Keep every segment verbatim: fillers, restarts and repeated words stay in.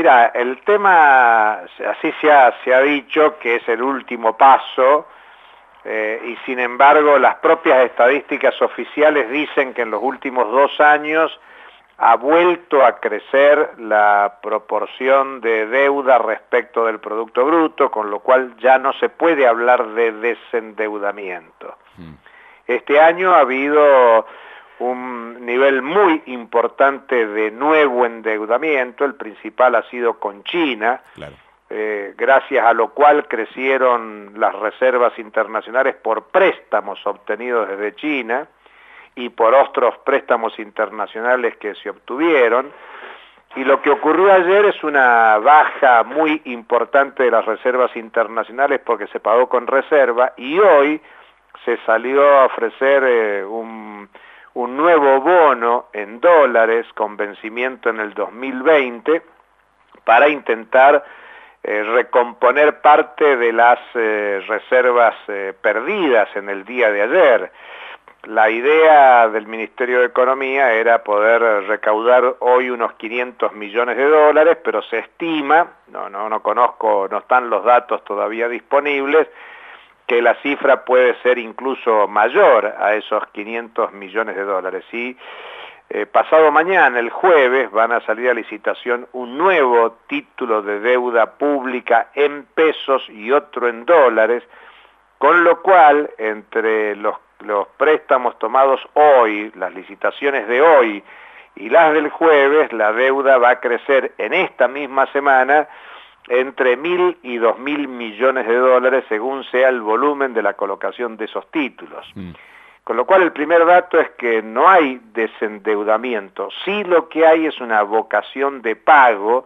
Mira, el tema, así se ha, se ha dicho que es el último paso, eh, y sin embargo las propias estadísticas oficiales dicen que en los últimos dos años ha vuelto a crecer la proporción de deuda respecto del Producto Bruto, con lo cual ya no se puede hablar de desendeudamiento. Mm. Este año ha habido un nivel muy importante de nuevo endeudamiento, el principal ha sido con China, claro. eh, gracias a lo cual crecieron las reservas internacionales por préstamos obtenidos desde China y por otros préstamos internacionales que se obtuvieron, y lo que ocurrió ayer es una baja muy importante de las reservas internacionales porque se pagó con reserva, y hoy se salió a ofrecer eh, un un nuevo bono en dólares con vencimiento en el dos mil veinte para intentar eh, recomponer parte de las eh, reservas eh, perdidas en el día de ayer. La idea del Ministerio de Economía era poder recaudar hoy unos quinientos millones de dólares, pero se estima, no, no, no conozco, no están los datos todavía disponibles, que la cifra puede ser incluso mayor a esos quinientos millones de dólares. Y eh, pasado mañana, el jueves, van a salir a licitación un nuevo título de deuda pública en pesos y otro en dólares, con lo cual, entre los, los préstamos tomados hoy, las licitaciones de hoy y las del jueves, la deuda va a crecer en esta misma semana entre mil y dos mil millones de dólares según sea el volumen de la colocación de esos títulos. Mm. Con lo cual el primer dato es que no hay desendeudamiento, sí lo que hay es una vocación de pago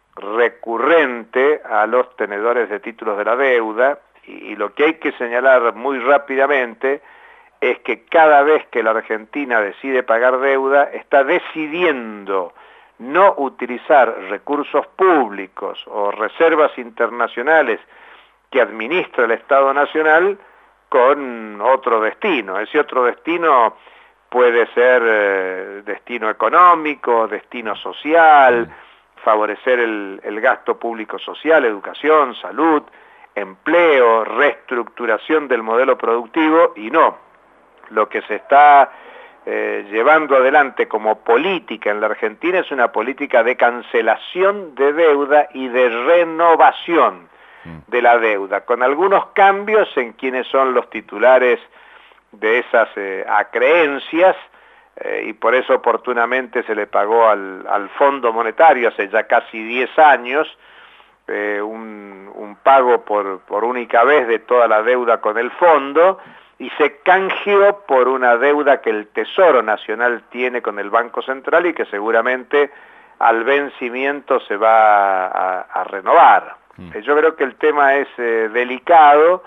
recurrente a los tenedores de títulos de la deuda, y, y lo que hay que señalar muy rápidamente es que cada vez que la Argentina decide pagar deuda, está decidiendo no utilizar recursos públicos o reservas internacionales que administra el Estado Nacional con otro destino. Ese otro destino puede ser eh, destino económico, destino social, favorecer el, el gasto público social, educación, salud, empleo, reestructuración del modelo productivo, y no. Lo que se está Eh, llevando adelante como política en la Argentina es una política de cancelación de deuda y de renovación de la deuda, con algunos cambios en quiénes son los titulares de esas eh, acreencias, eh, y por eso oportunamente se le pagó al, al Fondo Monetario hace ya casi diez años eh, un, un pago por, por única vez de toda la deuda con el fondo, y se canjeó por una deuda que el Tesoro Nacional tiene con el Banco Central y que seguramente al vencimiento se va a, a renovar. Mm. Yo creo que el tema es eh, delicado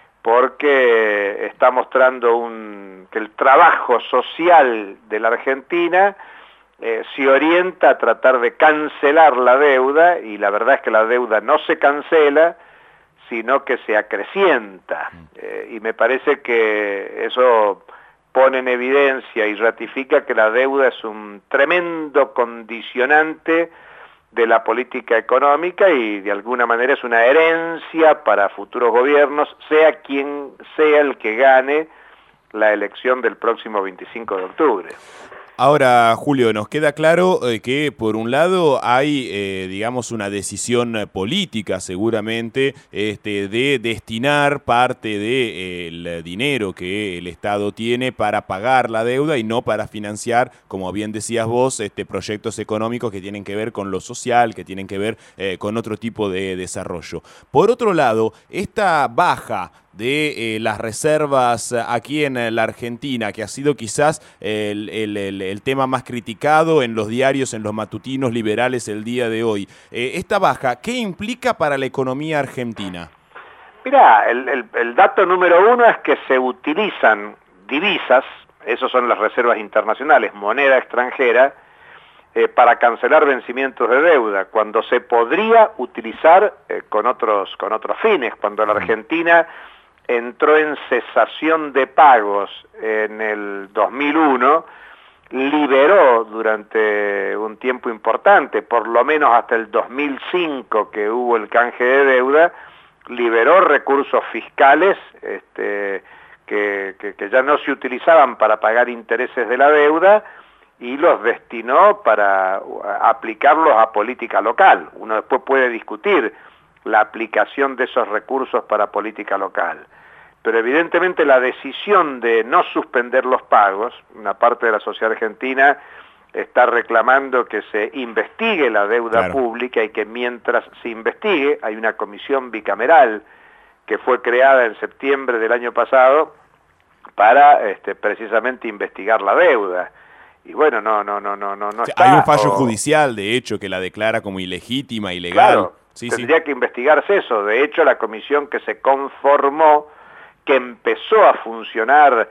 porque está mostrando un, que el trabajo social de la Argentina eh, se orienta a tratar de cancelar la deuda, y la verdad es que la deuda no se cancela, sino que se acrecienta, eh, y me parece que eso pone en evidencia y ratifica que la deuda es un tremendo condicionante de la política económica y de alguna manera es una herencia para futuros gobiernos, sea quien sea el que gane la elección del próximo veinticinco de octubre. Ahora, Julio, nos queda claro eh, que por un lado hay, eh, digamos, una decisión política seguramente este, de destinar parte del de, eh, dinero que el Estado tiene para pagar la deuda y no para financiar, como bien decías vos, este, proyectos económicos que tienen que ver con lo social, que tienen que ver eh, con otro tipo de desarrollo. Por otro lado, esta baja de eh, las reservas aquí en la Argentina, que ha sido quizás el, el, el, el tema más criticado en los diarios, en los matutinos liberales el día de hoy. Eh, esta baja, ¿qué implica para la economía argentina? Mirá, el, el, el dato número uno es que se utilizan divisas, esos son las reservas internacionales, moneda extranjera, eh, para cancelar vencimientos de deuda, cuando se podría utilizar eh, con otros, con otros fines, cuando la Argentina entró en cesación de pagos en el dos mil uno, liberó durante un tiempo importante, por lo menos hasta el dos mil cinco que hubo el canje de deuda, liberó recursos fiscales este, que, que, que ya no se utilizaban para pagar intereses de la deuda y los destinó para aplicarlos a política local. Uno después puede discutir la aplicación de esos recursos para política local. Pero evidentemente la decisión de no suspender los pagos, una parte de la sociedad argentina está reclamando que se investigue la deuda claro. pública y que mientras se investigue, hay una comisión bicameral que fue creada en septiembre del año pasado para este, precisamente investigar la deuda. Y bueno, no, no, no, no, no, no sí, está. Hay un fallo o... judicial, de hecho, que la declara como ilegítima, ilegal. Claro, sí, tendría sí. que investigarse eso. De hecho, la comisión que se conformó, que empezó a funcionar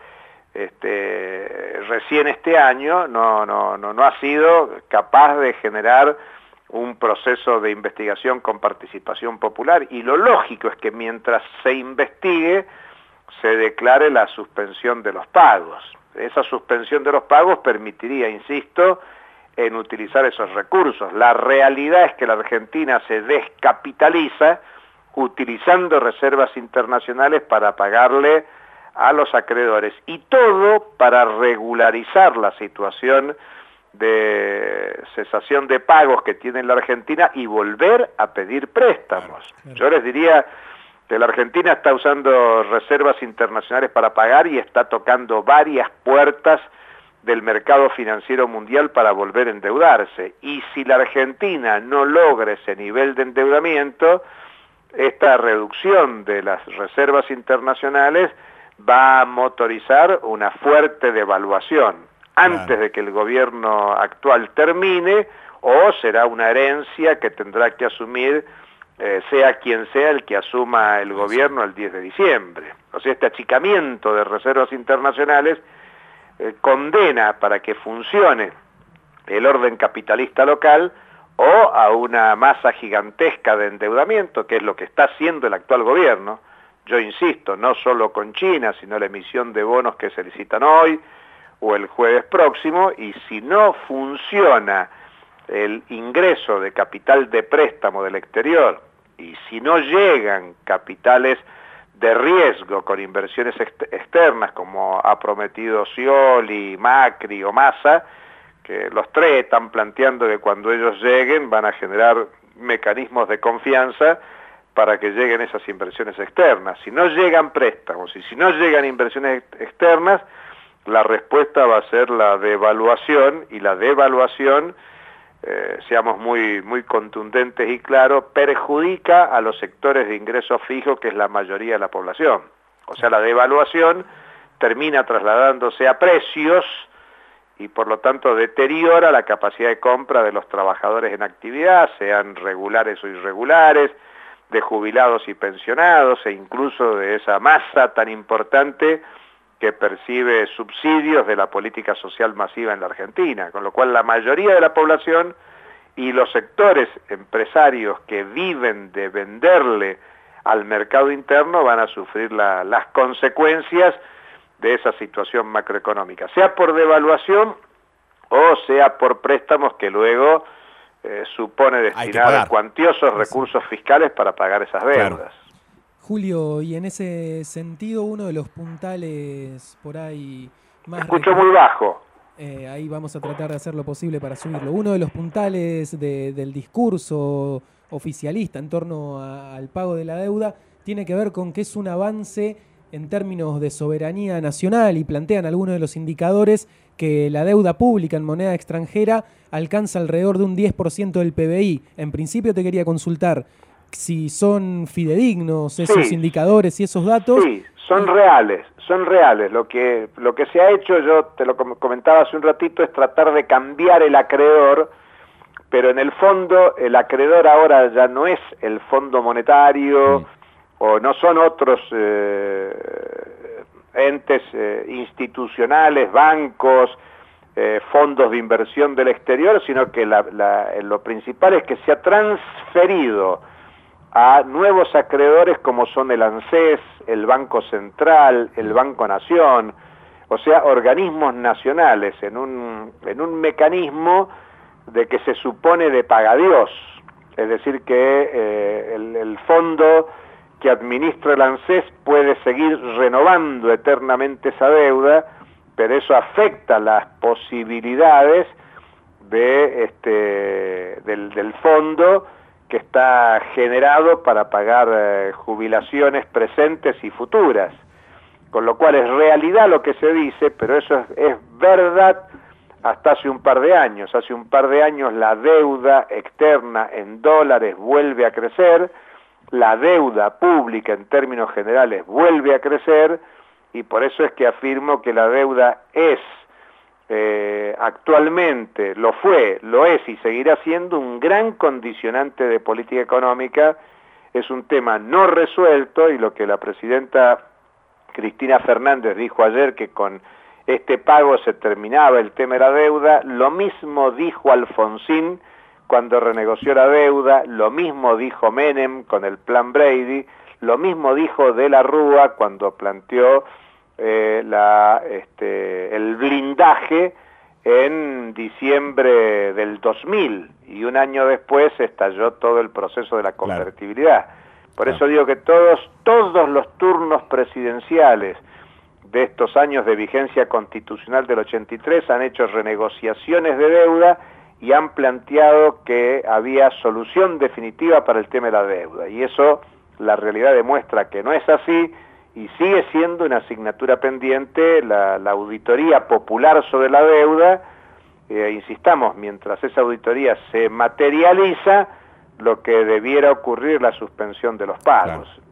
este, recién este año, no, no, no, no ha sido capaz de generar un proceso de investigación con participación popular. Y lo lógico es que mientras se investigue, se declare la suspensión de los pagos. Esa suspensión de los pagos permitiría, insisto, en utilizar esos recursos. La realidad es que la Argentina se descapitaliza utilizando reservas internacionales para pagarle a los acreedores, y todo para regularizar la situación de cesación de pagos que tiene la Argentina y volver a pedir préstamos. Claro, claro. Yo les diría que la Argentina está usando reservas internacionales para pagar y está tocando varias puertas del mercado financiero mundial para volver a endeudarse. Y si la Argentina no logra ese nivel de endeudamiento, esta reducción de las reservas internacionales va a motorizar una fuerte devaluación antes claro. de que el gobierno actual termine, o será una herencia que tendrá que asumir eh, sea quien sea el que asuma el gobierno el diez de diciembre. O sea, este achicamiento de reservas internacionales eh, condena para que funcione el orden capitalista local o a una masa gigantesca de endeudamiento, que es lo que está haciendo el actual gobierno. Yo insisto, no solo con China, sino la emisión de bonos que se licitan hoy o el jueves próximo, y si no funciona el ingreso de capital de préstamo del exterior, y si no llegan capitales de riesgo con inversiones externas, como ha prometido Scioli, Macri o Massa, que los tres están planteando que cuando ellos lleguen van a generar mecanismos de confianza para que lleguen esas inversiones externas. Si no llegan préstamos y si no llegan inversiones externas, la respuesta va a ser la devaluación, y la devaluación, eh, seamos muy, muy contundentes y claros, perjudica a los sectores de ingresos fijos, que es la mayoría de la población. O sea, la devaluación termina trasladándose a precios y por lo tanto deteriora la capacidad de compra de los trabajadores en actividad, sean regulares o irregulares, de jubilados y pensionados, e incluso de esa masa tan importante que percibe subsidios de la política social masiva en la Argentina, con lo cual la mayoría de la población y los sectores empresarios que viven de venderle al mercado interno van a sufrir la, las consecuencias de esa situación macroeconómica, sea por devaluación o sea por préstamos que luego eh, supone destinar cuantiosos recursos fiscales para pagar esas deudas. Claro. Julio, y en ese sentido, uno de los puntales por ahí más... Escucho muy bajo. Eh, ahí vamos a tratar de hacer lo posible para subirlo. Uno de los puntales de, del discurso oficialista en torno a, al pago de la deuda tiene que ver con que es un avance en términos de soberanía nacional, y plantean algunos de los indicadores que la deuda pública en moneda extranjera alcanza alrededor de un diez por ciento del P B I. En principio te quería consultar si son fidedignos esos sí. indicadores y esos datos. Sí, son reales, son reales. Lo que, lo que se ha hecho, yo te lo comentaba hace un ratito, es tratar de cambiar el acreedor, pero en el fondo el acreedor ahora ya no es el Fondo Monetario, sí. o no son otros eh, entes eh, institucionales, bancos, eh, fondos de inversión del exterior, sino que la, la, lo principal es que se ha transferido a nuevos acreedores como son el ANSES, el Banco Central, el Banco Nación, o sea, organismos nacionales, en un, en un mecanismo de que se supone de pagadiós, es decir, que eh, el, el fondo que administra el ANSES puede seguir renovando eternamente esa deuda, pero eso afecta las posibilidades de este, del, del fondo que está generado para pagar eh, jubilaciones presentes y futuras, con lo cual es realidad lo que se dice, pero eso es, es verdad hasta hace un par de años. Hace un par de años la deuda externa en dólares vuelve a crecer, la deuda pública en términos generales vuelve a crecer, y por eso es que afirmo que la deuda es eh, actualmente, lo fue, lo es y seguirá siendo un gran condicionante de política económica. Es un tema no resuelto, y lo que la presidenta Cristina Fernández dijo ayer, que con este pago se terminaba el tema de la deuda, lo mismo dijo Alfonsín cuando renegoció la deuda, lo mismo dijo Menem con el plan Brady, lo mismo dijo De la Rúa cuando planteó eh, la, este, el blindaje en diciembre del dos mil, y un año después estalló todo el proceso de la convertibilidad. Claro. Por claro. eso digo que todos, todos los turnos presidenciales de estos años de vigencia constitucional del ochenta y tres han hecho renegociaciones de deuda y han planteado que había solución definitiva para el tema de la deuda, y eso la realidad demuestra que no es así, y sigue siendo una asignatura pendiente la, la auditoría popular sobre la deuda. Eh, insistamos, mientras esa auditoría se materializa, lo que debiera ocurrir la suspensión de los pagos. Claro.